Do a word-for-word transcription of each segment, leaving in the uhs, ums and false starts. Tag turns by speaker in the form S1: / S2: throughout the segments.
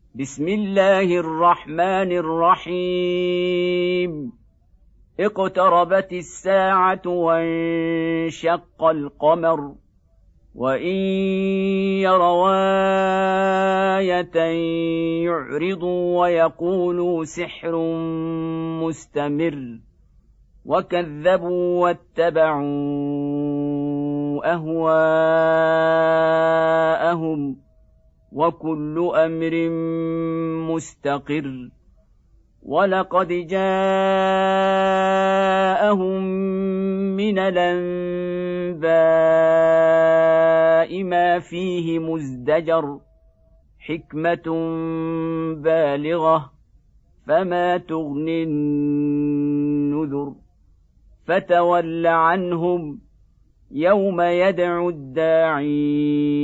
S1: بسم الله الرحمن الرحيم اقتربت الساعة وانشق القمر وإن يروا آية يعرضوا ويقولوا سحر مستمر وكذبوا واتبعوا أهواءهم وكل أمر مستقر ولقد جاءهم من الأنباء ما فيه مزدجر حكمة بالغة فما تغني النذر فتول عنهم يوم يدعو الداعي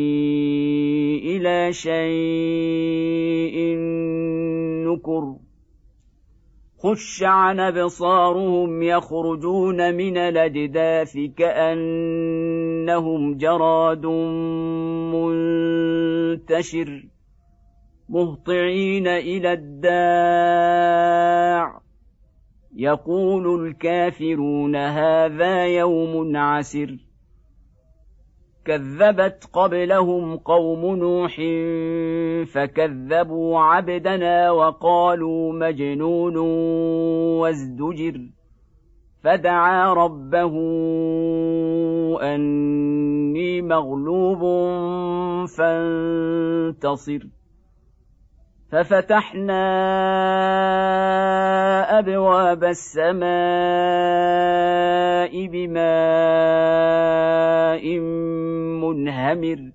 S1: إلى شيء نكر خش عن أبصارهم يخرجون من الأجداث كأنهم جراد منتشر مهطعين إلى الداع يقول الكافرون هذا يوم عسر كذبت قبلهم قوم نوح فكذبوا عبدنا وقالوا مجنون وازدجر فدعا ربه أني مغلوب فانتصر ففتحنا أبواب السماء بماء منهمر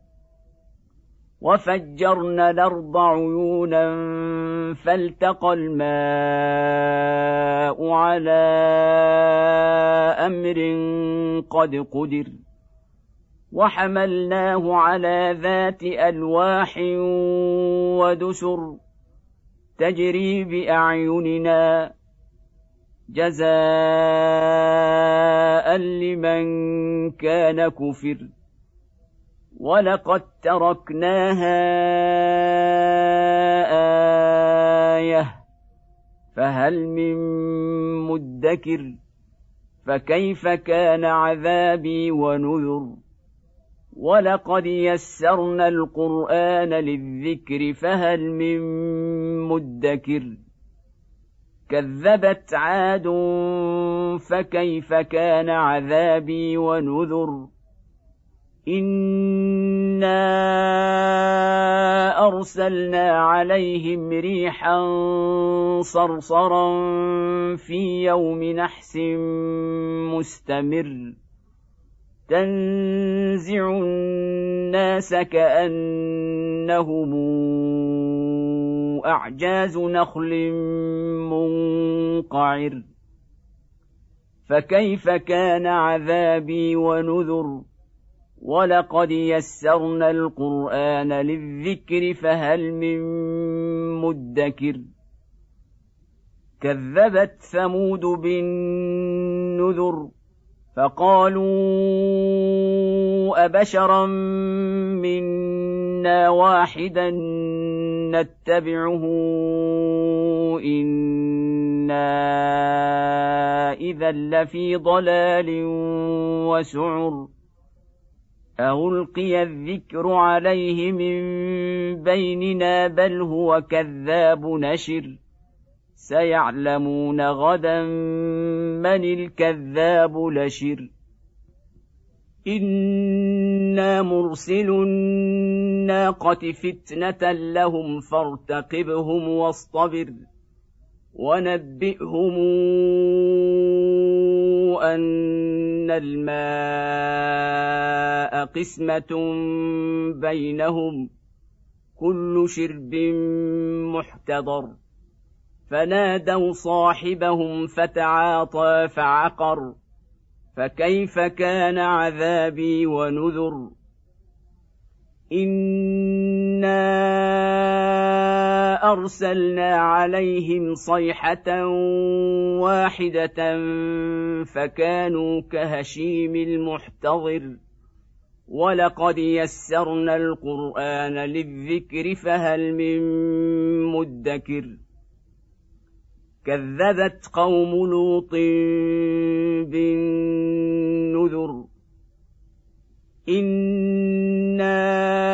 S1: وفجرنا الأرض عيونا فالتقى الماء على أمر قد قدر وحملناه على ذات ألواح ودسر تجري بأعيننا جزاء لمن كان كفر ولقد تركناها آية فهل من مدكر فكيف كان عذابي ونذر ولقد يسرنا القرآن للذكر فهل من مدكر كذبت عاد فكيف كان عذابي ونذر إنا أرسلنا عليهم ريحا صرصرا في يوم نحس مستمر تنزع الناس كأنهم أعجاز نخل منقعر فكيف كان عذابي ونذر ولقد يسرنا القرآن للذكر فهل من مدكر كذبت ثمود بالنذر فقالوا أبشرا منا واحدا نتبعه إنا إذا لفي ضلال وسعر ألقي الذكر عليه من بيننا بل هو كذاب نشر سيعلمون غدا من الكذاب لشر إنا مرسل الناقة فتنة لهم فارتقبهم واصطبر ونبئهم أن الماء قسمة بينهم كل شرب محتضر فنادوا صاحبهم فتعاطى فعقر فكيف كان عذابي ونذر إنا أرسلنا عليهم صيحة واحدة فكانوا كهشيم المحتضر ولقد يسرنا القرآن للذكر فهل من مدكر كذبت قوم لوط بالنذر إنا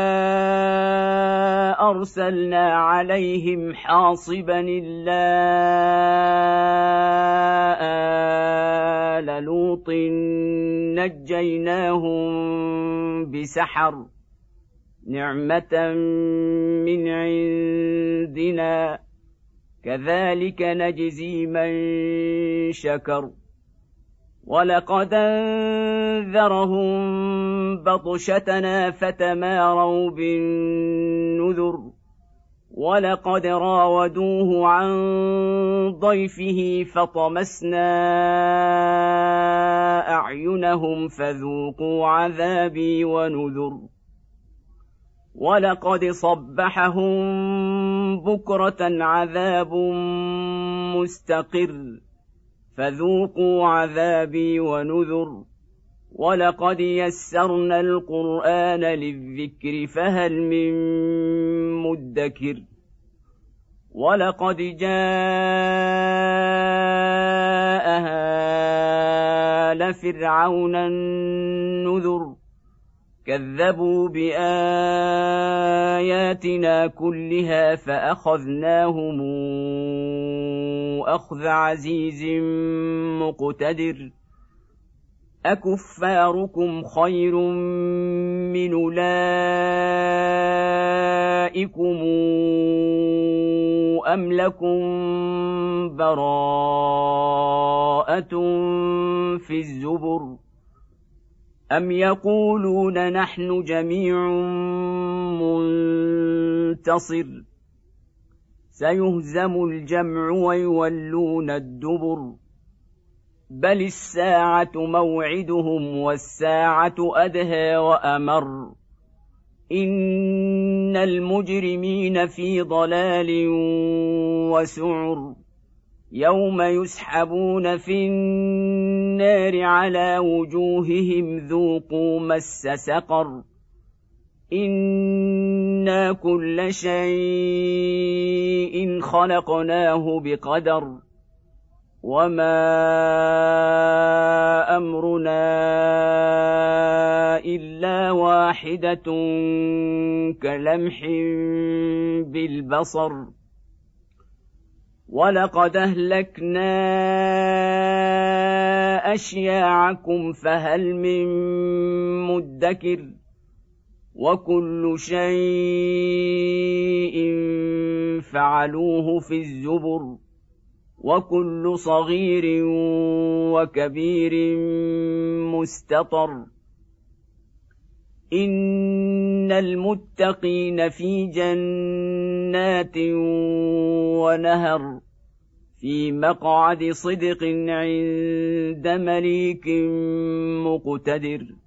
S1: أرسلنا عليهم حاصبا إلا آل لوط نجيناهم بسحر نعمة من عندنا كذلك نجزي من شكر ولقد أنذرهم بطشتنا فتماروا بالنذر ولقد راودوه عن ضيفه فطمسنا أعينهم فذوقوا عذابي ونذر ولقد صبحهم بكرة عذاب مستقر فذوقوا عذابي ونذر ولقد يسرنا القرآن للذكر فهل من مدكر ولقد جاء آل فرعون النذر كذبوا بآياتنا كلها فأخذناهم أخذ عزيز مقتدر أكفاركم خير من أولئكم أم لكم براءة في الزبر أم يقولون نحن جميع منتصر سيهزم الجمع ويولون الدبر بل الساعة موعدهم والساعة أدهى وأمر إن المجرمين في ضلال وسعر يوم يسحبون في النار على وجوههم ذوقوا مس سقر إنا كل شيء خلقناه بقدر وما أمرنا إلا واحدة كلمح بالبصر ولقد أهلكنا أشياعكم فهل من مدكر وكل شيء فعلوه في الزبر وكل صغير وكبير مستطر إن المتقين في جنات ونهر في مقعد صدق عند مليك مقتدر